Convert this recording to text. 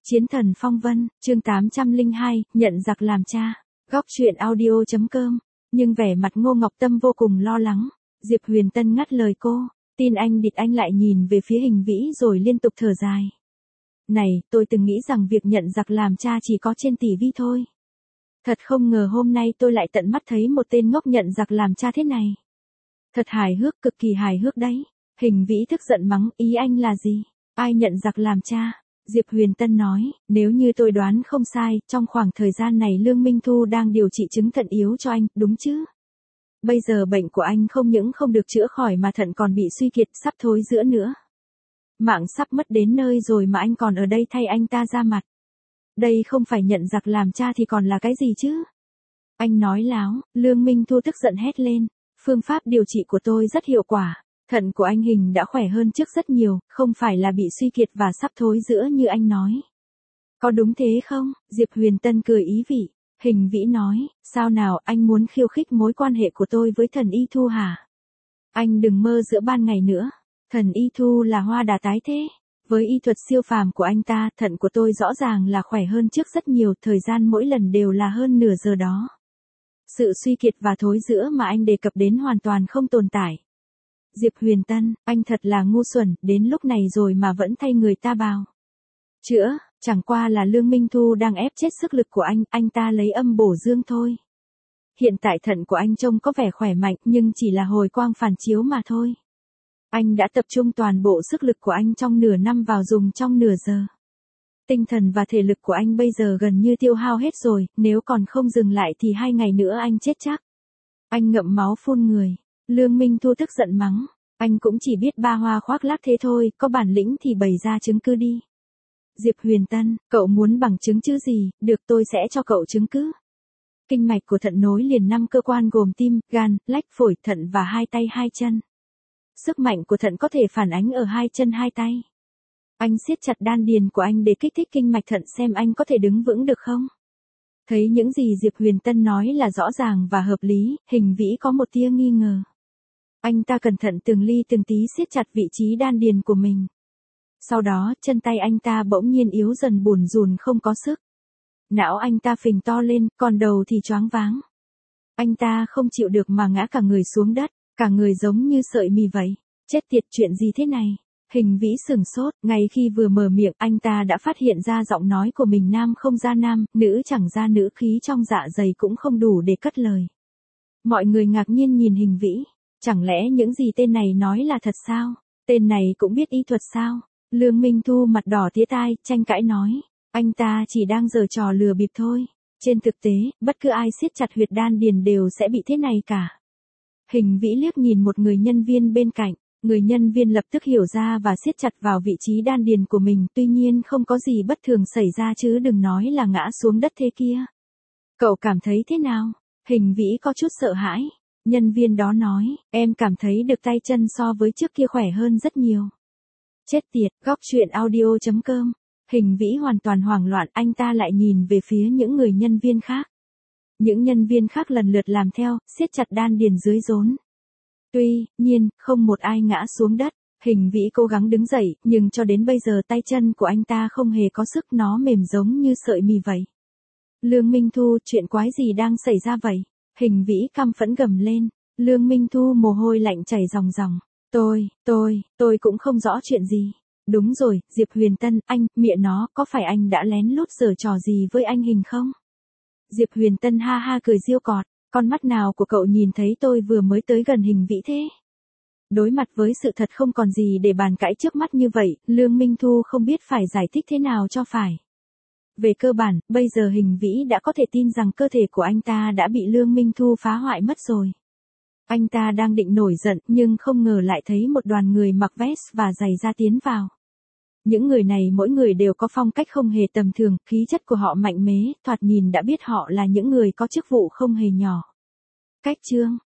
Chiến thần phong vân, chương 802, nhận giặc làm cha. Góc truyện audio.com. Nhưng vẻ mặt Ngô Ngọc Tâm vô cùng lo lắng. Diệp Huyền Tân ngắt lời cô. Tin anh địt anh lại nhìn về phía Hình Vĩ rồi liên tục thở dài. Này, tôi từng nghĩ rằng việc nhận giặc làm cha chỉ có trên TV thôi. Thật không ngờ hôm nay tôi lại tận mắt thấy một tên ngốc nhận giặc làm cha thế này. Thật hài hước, cực kỳ hài hước đấy. Hình Vĩ tức giận mắng, ý anh là gì? Ai nhận giặc làm cha? Diệp Huyền Tân nói, nếu như tôi đoán không sai, trong khoảng thời gian này Lương Minh Thu đang điều trị chứng thận yếu cho anh, đúng chứ? Bây giờ bệnh của anh không những không được chữa khỏi mà thận còn bị suy kiệt, sắp thối rữa nữa. Mạng sắp mất đến nơi rồi mà anh còn ở đây thay anh ta ra mặt. Đây không phải nhận giặc làm cha thì còn là cái gì chứ? Anh nói láo, Lương Minh Thu tức giận hét lên. Phương pháp điều trị của tôi rất hiệu quả. Thận của anh Hình đã khỏe hơn trước rất nhiều, không phải là bị suy kiệt và sắp thối rữa như anh nói. Có đúng thế không? Diệp Huyền Tân cười ý vị. Hình Vĩ nói, sao nào anh muốn khiêu khích mối quan hệ của tôi với thần Y Thu hả? Anh đừng mơ giữa ban ngày nữa. Thần Y Thu là hoa đà tái thế. Với y thuật siêu phàm của anh ta, thận của tôi rõ ràng là khỏe hơn trước rất nhiều, thời gian mỗi lần đều là hơn nửa giờ đó. Sự suy kiệt và thối rữa mà anh đề cập đến hoàn toàn không tồn tại. Diệp Huyền Tân, anh thật là ngu xuẩn, đến lúc này rồi mà vẫn thay người ta bào chữa, chẳng qua là Lương Minh Thu đang ép chết sức lực của anh ta lấy âm bổ dương thôi. Hiện tại thận của anh trông có vẻ khỏe mạnh nhưng chỉ là hồi quang phản chiếu mà thôi. Anh đã tập trung toàn bộ sức lực của anh trong nửa năm vào dùng trong nửa giờ. Tinh thần và thể lực của anh bây giờ gần như tiêu hao hết rồi, nếu còn không dừng lại thì 2 ngày nữa anh chết chắc. Anh ngậm máu phun người. Lương Minh Thu tức giận mắng, anh cũng chỉ biết ba hoa khoác lác thế thôi, có bản lĩnh thì bày ra chứng cứ đi. Diệp Huyền Tân, cậu muốn bằng chứng chứ gì, được tôi sẽ cho cậu chứng cứ. Kinh mạch của thận nối liền 5 cơ quan gồm tim, gan, lách, phổi, thận và 2 tay 2 chân. Sức mạnh của thận có thể phản ánh ở 2 chân 2 tay. Anh siết chặt đan điền của anh để kích thích kinh mạch thận xem anh có thể đứng vững được không. Thấy những gì Diệp Huyền Tân nói là rõ ràng và hợp lý, Hình Vĩ có một tia nghi ngờ. Anh ta cẩn thận từng ly từng tí siết chặt vị trí đan điền của mình. Sau đó, chân tay anh ta bỗng nhiên yếu dần bủn rủn không có sức. Não anh ta phình to lên, còn đầu thì choáng váng. Anh ta không chịu được mà ngã cả người xuống đất, cả người giống như sợi mì vậy. Chết tiệt, chuyện gì thế này? Hình Vĩ sửng sốt, ngay khi vừa mở miệng anh ta đã phát hiện ra giọng nói của mình nam không ra nam, nữ chẳng ra nữ, khí trong dạ dày cũng không đủ để cất lời. Mọi người ngạc nhiên nhìn Hình Vĩ. Chẳng lẽ những gì tên này nói là thật sao? Tên này cũng biết y thuật sao? Lương Minh Thu mặt đỏ tía tai, tranh cãi nói. Anh ta chỉ đang giở trò lừa bịp thôi. Trên thực tế, bất cứ ai siết chặt huyệt đan điền đều sẽ bị thế này cả. Hình Vĩ liếc nhìn một người nhân viên bên cạnh. Người nhân viên lập tức hiểu ra và siết chặt vào vị trí đan điền của mình. Tuy nhiên không có gì bất thường xảy ra chứ đừng nói là ngã xuống đất thế kia. Cậu cảm thấy thế nào? Hình Vĩ có chút sợ hãi. Nhân viên đó nói, em cảm thấy được tay chân so với trước kia khỏe hơn rất nhiều. Chết tiệt, góc truyện audio.com. Hình Vĩ hoàn toàn hoảng loạn, anh ta lại nhìn về phía những người nhân viên khác. Những nhân viên khác lần lượt làm theo, siết chặt đan điền dưới rốn. Tuy nhiên, không một ai ngã xuống đất. Hình Vĩ cố gắng đứng dậy, nhưng cho đến bây giờ tay chân của anh ta không hề có sức, nó mềm giống như sợi mì vậy. Lương Minh Thu, chuyện quái gì đang xảy ra vậy? Hình Vĩ căm phẫn gầm lên. Lương Minh Thu mồ hôi lạnh chảy ròng ròng. Tôi cũng không rõ chuyện gì. Đúng rồi, Diệp Huyền Tân, anh, mẹ nó, có phải anh đã lén lút giở trò gì với anh Hình không? Diệp Huyền Tân ha ha cười giễu cợt. Con mắt nào của cậu nhìn thấy tôi vừa mới tới gần Hình Vĩ thế? Đối mặt với sự thật không còn gì để bàn cãi trước mắt như vậy, Lương Minh Thu không biết phải giải thích thế nào cho phải. Về cơ bản, bây giờ Hình Vĩ đã có thể tin rằng cơ thể của anh ta đã bị Lương Minh Thu phá hoại mất rồi. Anh ta đang định nổi giận nhưng không ngờ lại thấy một đoàn người mặc vest và giày da tiến vào. Những người này mỗi người đều có phong cách không hề tầm thường, khí chất của họ mạnh mẽ, thoạt nhìn đã biết họ là những người có chức vụ không hề nhỏ. Cách chương,